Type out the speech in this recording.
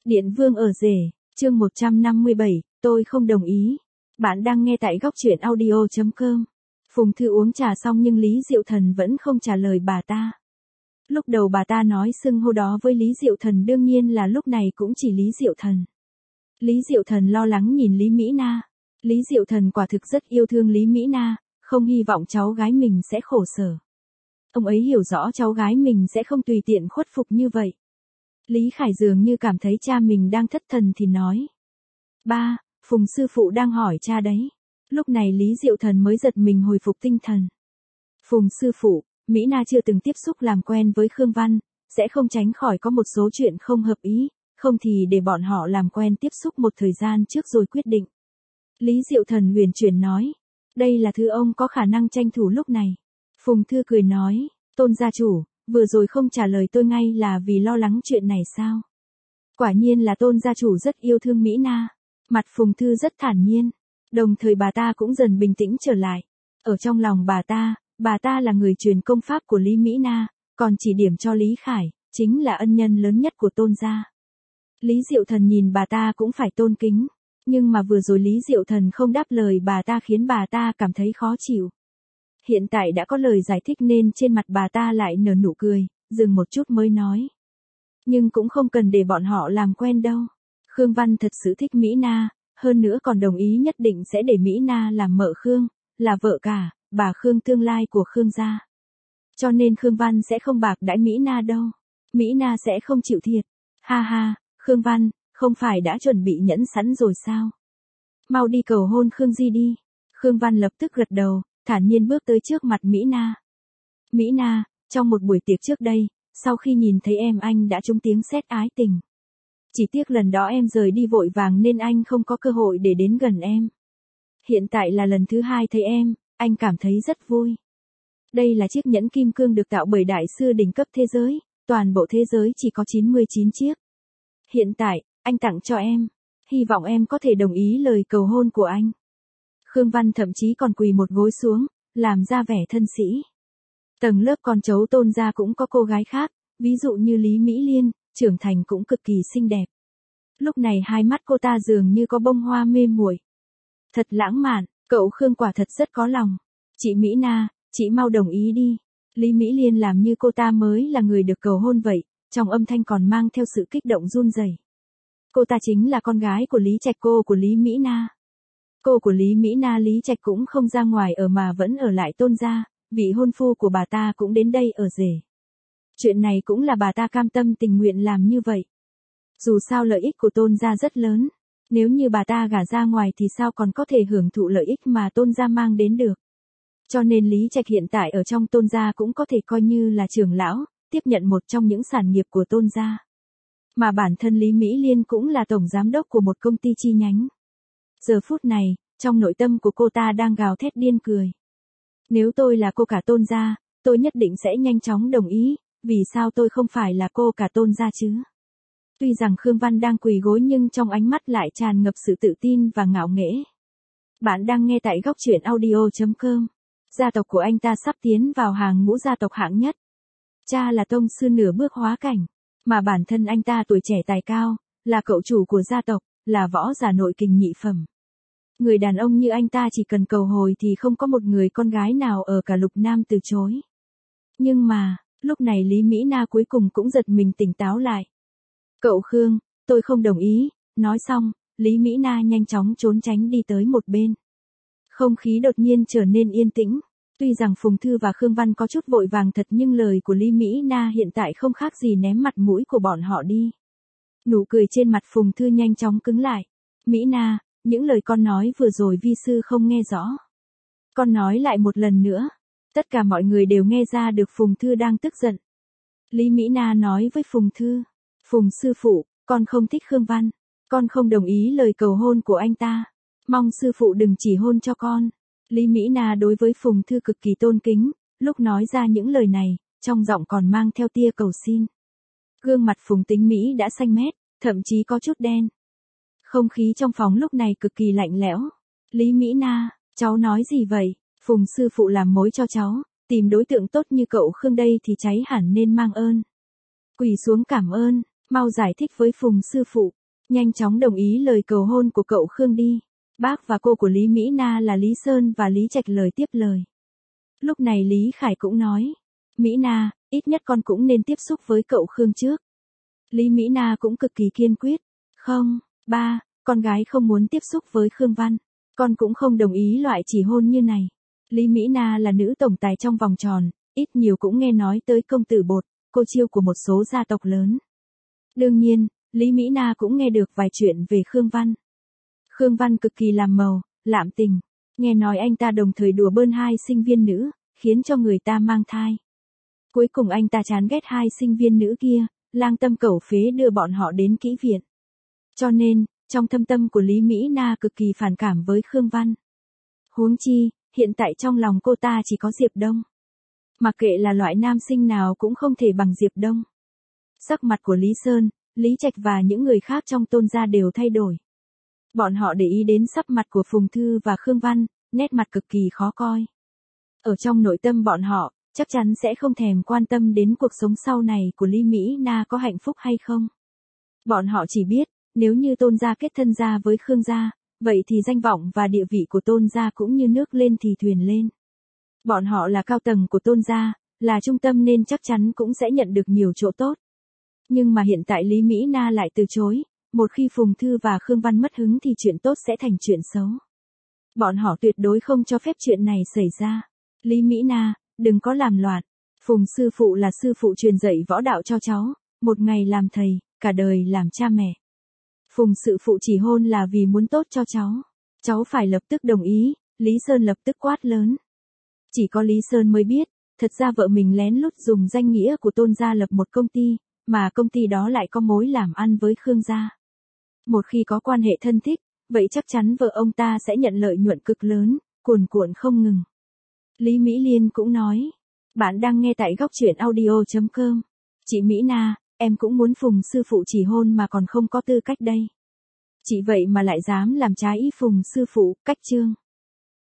Điện Vương ở rể, chương 157, tôi không đồng ý. Bạn đang nghe tại góc truyện audio.com. Phùng Thư uống trà xong nhưng Lý Diệu Thần vẫn không trả lời bà ta. Lúc đầu bà ta nói xưng hô đó với Lý Diệu Thần, đương nhiên là lúc này cũng chỉ Lý Diệu Thần. Lý Diệu Thần lo lắng nhìn Lý Mỹ Na. Lý Diệu Thần quả thực rất yêu thương Lý Mỹ Na, không hy vọng cháu gái mình sẽ khổ sở. Ông ấy hiểu rõ cháu gái mình sẽ không tùy tiện khuất phục như vậy. Lý Khải dường như cảm thấy cha mình đang thất thần thì nói. Ba, Phùng sư phụ đang hỏi cha đấy. Lúc này Lý Diệu Thần mới giật mình hồi phục tinh thần. Phùng sư phụ, Mỹ Na chưa từng tiếp xúc làm quen với Khương Văn, sẽ không tránh khỏi có một số chuyện không hợp ý, không thì để bọn họ làm quen tiếp xúc một thời gian trước rồi quyết định. Lý Diệu Thần huyền chuyển nói. Đây là thứ ông có khả năng tranh thủ lúc này. Phùng Thư cười nói, Tôn gia chủ, vừa rồi không trả lời tôi ngay là vì lo lắng chuyện này sao? Quả nhiên là Tôn gia chủ rất yêu thương Mỹ Na. Mặt Phùng Thư rất thản nhiên, đồng thời bà ta cũng dần bình tĩnh trở lại. Ở trong lòng bà ta là người truyền công pháp của Lý Mỹ Na, còn chỉ điểm cho Lý Khải, chính là ân nhân lớn nhất của Tôn gia. Lý Diệu Thần nhìn bà ta cũng phải tôn kính, nhưng mà vừa rồi Lý Diệu Thần không đáp lời bà ta khiến bà ta cảm thấy khó chịu. Hiện tại đã có lời giải thích nên trên mặt bà ta lại nở nụ cười, dừng một chút mới nói. Nhưng cũng không cần để bọn họ làm quen đâu. Khương Văn thật sự thích Mỹ Na, hơn nữa còn đồng ý nhất định sẽ để Mỹ Na làm mợ Khương, là vợ cả, bà Khương tương lai của Khương gia. Cho nên Khương Văn sẽ không bạc đãi Mỹ Na đâu. Mỹ Na sẽ không chịu thiệt. Ha ha, Khương Văn, không phải đã chuẩn bị nhẫn sẵn rồi sao? Mau đi cầu hôn Khương Di đi. Khương Văn lập tức gật đầu, thản nhiên bước tới trước mặt Mỹ Na. Mỹ Na, trong một buổi tiệc trước đây, sau khi nhìn thấy em anh đã trúng tiếng sét ái tình. Chỉ tiếc lần đó em rời đi vội vàng nên anh không có cơ hội để đến gần em. Hiện tại là lần thứ hai thấy em, anh cảm thấy rất vui. Đây là chiếc nhẫn kim cương được tạo bởi đại sư đỉnh cấp thế giới, toàn bộ thế giới chỉ có 99 chiếc. Hiện tại, anh tặng cho em, hy vọng em có thể đồng ý lời cầu hôn của anh. Khương Văn thậm chí còn quỳ một gối xuống, làm ra vẻ thân sĩ. Tầng lớp con cháu Tôn gia cũng có cô gái khác, ví dụ như Lý Mỹ Liên, trưởng thành cũng cực kỳ xinh đẹp. Lúc này hai mắt cô ta dường như có bông hoa mê muội. Thật lãng mạn, cậu Khương quả thật rất có lòng. Chị Mỹ Na, chị mau đồng ý đi. Lý Mỹ Liên làm như cô ta mới là người được cầu hôn vậy, trong âm thanh còn mang theo sự kích động run rẩy. Cô ta chính là con gái của Lý Trạch, cô của Lý Mỹ Na. Cô của Lý Mỹ Na Lý Trạch cũng không ra ngoài ở mà vẫn ở lại Tôn gia, vị hôn phu của bà ta cũng đến đây ở rể. Chuyện này cũng là bà ta cam tâm tình nguyện làm như vậy. Dù sao lợi ích của Tôn gia rất lớn, nếu như bà ta gả ra ngoài thì sao còn có thể hưởng thụ lợi ích mà Tôn gia mang đến được. Cho nên Lý Trạch hiện tại ở trong Tôn gia cũng có thể coi như là trưởng lão, tiếp nhận một trong những sản nghiệp của Tôn gia. Mà bản thân Lý Mỹ Liên cũng là tổng giám đốc của một công ty chi nhánh. Giờ phút này, trong nội tâm của cô ta đang gào thét điên cười. Nếu tôi là cô cả Tôn gia, tôi nhất định sẽ nhanh chóng đồng ý, vì sao tôi không phải là cô cả Tôn gia chứ? Tuy rằng Khương Văn đang quỳ gối nhưng trong ánh mắt lại tràn ngập sự tự tin và ngạo nghễ. Bạn đang nghe tại góc truyện audio.com. Gia tộc của anh ta sắp tiến vào hàng ngũ gia tộc hạng nhất. Cha là tông sư nửa bước hóa cảnh, mà bản thân anh ta tuổi trẻ tài cao, là cậu chủ của gia tộc, là võ giả nội kình nhị phẩm. Người đàn ông như anh ta chỉ cần cầu hồi thì không có một người con gái nào ở cả Lục Nam từ chối. Nhưng mà, lúc này Lý Mỹ Na cuối cùng cũng giật mình tỉnh táo lại. Cậu Khương, tôi không đồng ý, nói xong, Lý Mỹ Na nhanh chóng trốn tránh đi tới một bên. Không khí đột nhiên trở nên yên tĩnh, tuy rằng Phùng Thư và Khương Văn có chút vội vàng thật nhưng lời của Lý Mỹ Na hiện tại không khác gì ném mặt mũi của bọn họ đi. Nụ cười trên mặt Phùng Thư nhanh chóng cứng lại. Mỹ Na, những lời con nói vừa rồi vi sư không nghe rõ. Con nói lại một lần nữa. Tất cả mọi người đều nghe ra được Phùng Thư đang tức giận. Lý Mỹ Na nói với Phùng Thư. Phùng sư phụ, con không thích Khương Văn. Con không đồng ý lời cầu hôn của anh ta. Mong sư phụ đừng chỉ hôn cho con. Lý Mỹ Na đối với Phùng Thư cực kỳ tôn kính. Lúc nói ra những lời này, trong giọng còn mang theo tia cầu xin. Gương mặt Phùng Tính Mỹ đã xanh mét, thậm chí có chút đen. Không khí trong phòng lúc này cực kỳ lạnh lẽo. Lý Mỹ Na, cháu nói gì vậy? Phùng sư phụ làm mối cho cháu, tìm đối tượng tốt như cậu Khương đây thì cháy hẳn nên mang ơn. Quỳ xuống cảm ơn. Mau giải thích với Phùng sư phụ. Nhanh chóng đồng ý lời cầu hôn của cậu Khương đi. Bác và cô của Lý Mỹ Na là Lý Sơn và Lý Trạch lời tiếp lời. Lúc này Lý Khải cũng nói. Mỹ Na, ít nhất con cũng nên tiếp xúc với cậu Khương trước. Lý Mỹ Na cũng cực kỳ kiên quyết. Không, ba, con gái không muốn tiếp xúc với Khương Văn. Con cũng không đồng ý loại chỉ hôn như này. Lý Mỹ Na là nữ tổng tài trong vòng tròn, ít nhiều cũng nghe nói tới công tử Bột, cô chiêu của một số gia tộc lớn. Đương nhiên, Lý Mỹ Na cũng nghe được vài chuyện về Khương Văn. Khương Văn cực kỳ làm màu, lạm tình. Nghe nói anh ta đồng thời đùa bỡn 2 sinh viên nữ, khiến cho người ta mang thai. Cuối cùng anh ta chán ghét 2 sinh viên nữ kia, lang tâm cẩu phế đưa bọn họ đến kỹ viện. Cho nên, trong thâm tâm của Lý Mỹ Na cực kỳ phản cảm với Khương Văn. Huống chi, hiện tại trong lòng cô ta chỉ có Diệp Đông. Mặc kệ là loại nam sinh nào cũng không thể bằng Diệp Đông. Sắc mặt của Lý Sơn, Lý Trạch và những người khác trong Tôn gia đều thay đổi. Bọn họ để ý đến sắc mặt của Phùng Thư và Khương Văn, nét mặt cực kỳ khó coi. Ở trong nội tâm bọn họ, chắc chắn sẽ không thèm quan tâm đến cuộc sống sau này của Lý Mỹ Na có hạnh phúc hay không. Bọn họ chỉ biết, nếu như Tôn gia kết thân gia với Khương gia, vậy thì danh vọng và địa vị của Tôn gia cũng như nước lên thì thuyền lên. Bọn họ là cao tầng của Tôn gia, là trung tâm nên chắc chắn cũng sẽ nhận được nhiều chỗ tốt. Nhưng mà hiện tại Lý Mỹ Na lại từ chối, một khi Phùng Thư và Khương Văn mất hứng thì chuyện tốt sẽ thành chuyện xấu. Bọn họ tuyệt đối không cho phép chuyện này xảy ra. Lý Mỹ Na, đừng có làm loạn. Phùng sư phụ là sư phụ truyền dạy võ đạo cho cháu, một ngày làm thầy, cả đời làm cha mẹ. Phùng sư phụ chỉ hôn là vì muốn tốt cho cháu. Cháu phải lập tức đồng ý, Lý Sơn lập tức quát lớn. Chỉ có Lý Sơn mới biết, thật ra vợ mình lén lút dùng danh nghĩa của Tôn gia lập một công ty, mà công ty đó lại có mối làm ăn với Khương gia. Một khi có quan hệ thân thích, vậy chắc chắn vợ ông ta sẽ nhận lợi nhuận cực lớn, cuồn cuộn không ngừng. Lý Mỹ Liên cũng nói, bạn đang nghe tại góc truyện audio.com. Chị Mỹ Na, em cũng muốn Phùng sư phụ chỉ hôn mà còn không có tư cách đây. Chị vậy mà lại dám làm trái ý Phùng sư phụ, cách chương.